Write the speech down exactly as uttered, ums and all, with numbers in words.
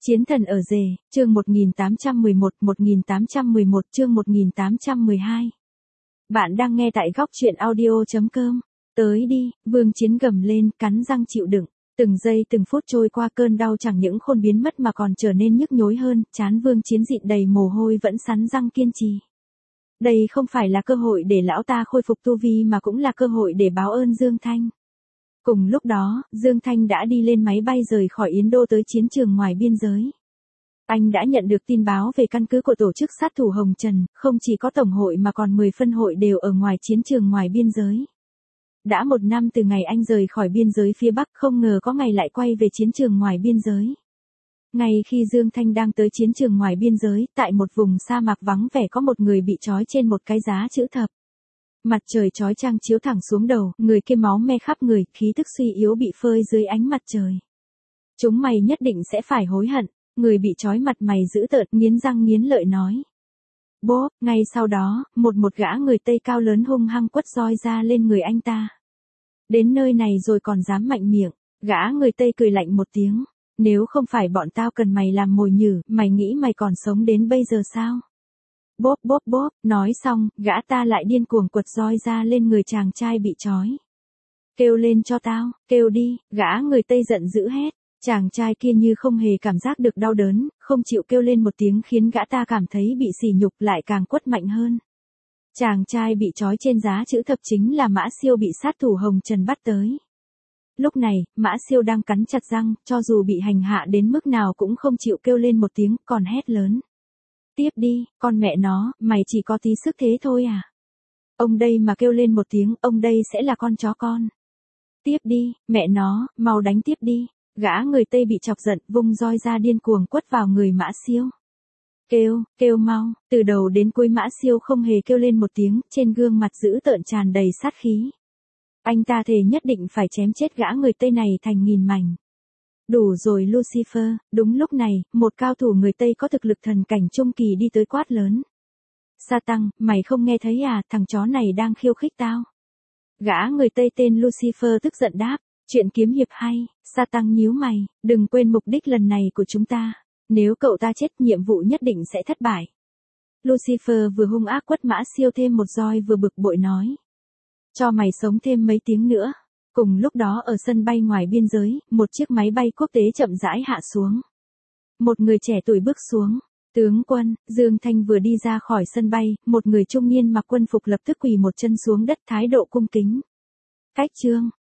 Chiến thần ở rể, chương một nghìn tám trăm mười một, một nghìn tám trăm mười một chương một nghìn tám trăm mười hai. Bạn đang nghe tại góc truyện audio chấm com. Tới đi, Vương Chiến gầm lên, cắn răng chịu đựng. Từng giây từng phút trôi qua cơn đau chẳng những khôn biến mất mà còn trở nên nhức nhối hơn, trán Vương Chiến dịn đầy mồ hôi vẫn sắn răng kiên trì. Đây không phải là cơ hội để lão ta khôi phục tu vi mà cũng là cơ hội để báo ơn Dương Thanh. Cùng lúc đó, Dương Thanh đã đi lên máy bay rời khỏi Yến Đô tới chiến trường ngoài biên giới. Anh đã nhận được tin báo về căn cứ của tổ chức sát thủ Hồng Trần, không chỉ có tổng hội mà còn mười phân hội đều ở ngoài chiến trường ngoài biên giới. Đã một năm từ ngày anh rời khỏi biên giới phía Bắc, không ngờ có ngày lại quay về chiến trường ngoài biên giới. Ngay khi Dương Thanh đang tới chiến trường ngoài biên giới, tại một vùng sa mạc vắng vẻ có một người bị trói trên một cái giá chữ thập. Mặt trời chói chang chiếu thẳng xuống đầu, người kia máu me khắp người, khí tức suy yếu bị phơi dưới ánh mặt trời. Chúng mày nhất định sẽ phải hối hận, người bị trói mặt mày dữ tợn, nghiến răng nghiến lợi nói. Bố, ngay sau đó, một một gã người Tây cao lớn hung hăng quất roi ra lên người anh ta. Đến nơi này rồi còn dám mạnh miệng, gã người Tây cười lạnh một tiếng. Nếu không phải bọn tao cần mày làm mồi nhử, mày nghĩ mày còn sống đến bây giờ sao? Bốp bốp bốp, nói xong, gã ta lại điên cuồng quật roi ra lên người chàng trai bị trói. Kêu lên cho tao, kêu đi, gã người Tây giận dữ hét. Chàng trai kia như không hề cảm giác được đau đớn, không chịu kêu lên một tiếng khiến gã ta cảm thấy bị sỉ nhục lại càng quất mạnh hơn. Chàng trai bị trói trên giá chữ thập chính là Mã Siêu bị sát thủ Hồng Trần bắt tới. Lúc này, Mã Siêu đang cắn chặt răng, cho dù bị hành hạ đến mức nào cũng không chịu kêu lên một tiếng, còn hét lớn. Tiếp đi, con mẹ nó, mày chỉ có tí sức thế thôi à? Ông đây mà kêu lên một tiếng, ông đây sẽ là con chó con. Tiếp đi, mẹ nó, mau đánh tiếp đi. Gã người Tây bị chọc giận, vung roi ra điên cuồng quất vào người Mã Siêu. Kêu, kêu mau, từ đầu đến cuối Mã Siêu không hề kêu lên một tiếng, trên gương mặt dữ tợn tràn đầy sát khí. Anh ta thề nhất định phải chém chết gã người Tây này thành nghìn mảnh. Đủ rồi Lucifer, đúng lúc này, một cao thủ người Tây có thực lực thần cảnh trung kỳ đi tới quát lớn. Sa tăng, mày không nghe thấy à, thằng chó này đang khiêu khích tao. Gã người Tây tên Lucifer tức giận đáp, chuyện kiếm hiệp hay, Sa tăng nhíu mày, đừng quên mục đích lần này của chúng ta. Nếu cậu ta chết nhiệm vụ nhất định sẽ thất bại. Lucifer vừa hung ác quất Mã Siêu thêm một roi vừa bực bội nói. Cho mày sống thêm mấy tiếng nữa. Cùng lúc đó ở sân bay ngoài biên giới, một chiếc máy bay quốc tế chậm rãi hạ xuống. Một người trẻ tuổi bước xuống. Tướng quân, Dương Thanh vừa đi ra khỏi sân bay, một người trung niên mặc quân phục lập tức quỳ một chân xuống đất thái độ cung kính. Cách trương,